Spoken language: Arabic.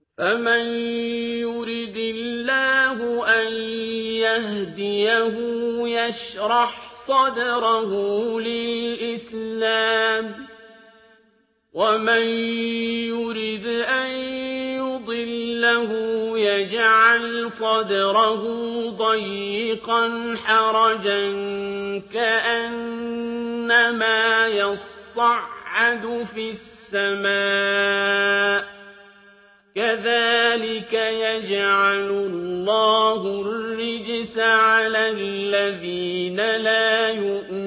فَمَن يُرِدِ اللَّهُ أَن يَهْدِيَهُ يَشْرَحْ صَدْرَهُ لِلْإِسْلَامِ ۖ وَمَن يُرِدْ أَن يُضِلَّهُ يَجْعَلْ صَدْرَهُ ضَيِّقًا حَرَجًا كَأَنَّمَا يَصَّعَّدُ فِي السَّمَاءِ ۚ كَذَٰلِكَ يَجْعَلُ اللَّهُ الرِّجْسَ عَلَى الَّذِينَ لَا يُؤْمِنُونَ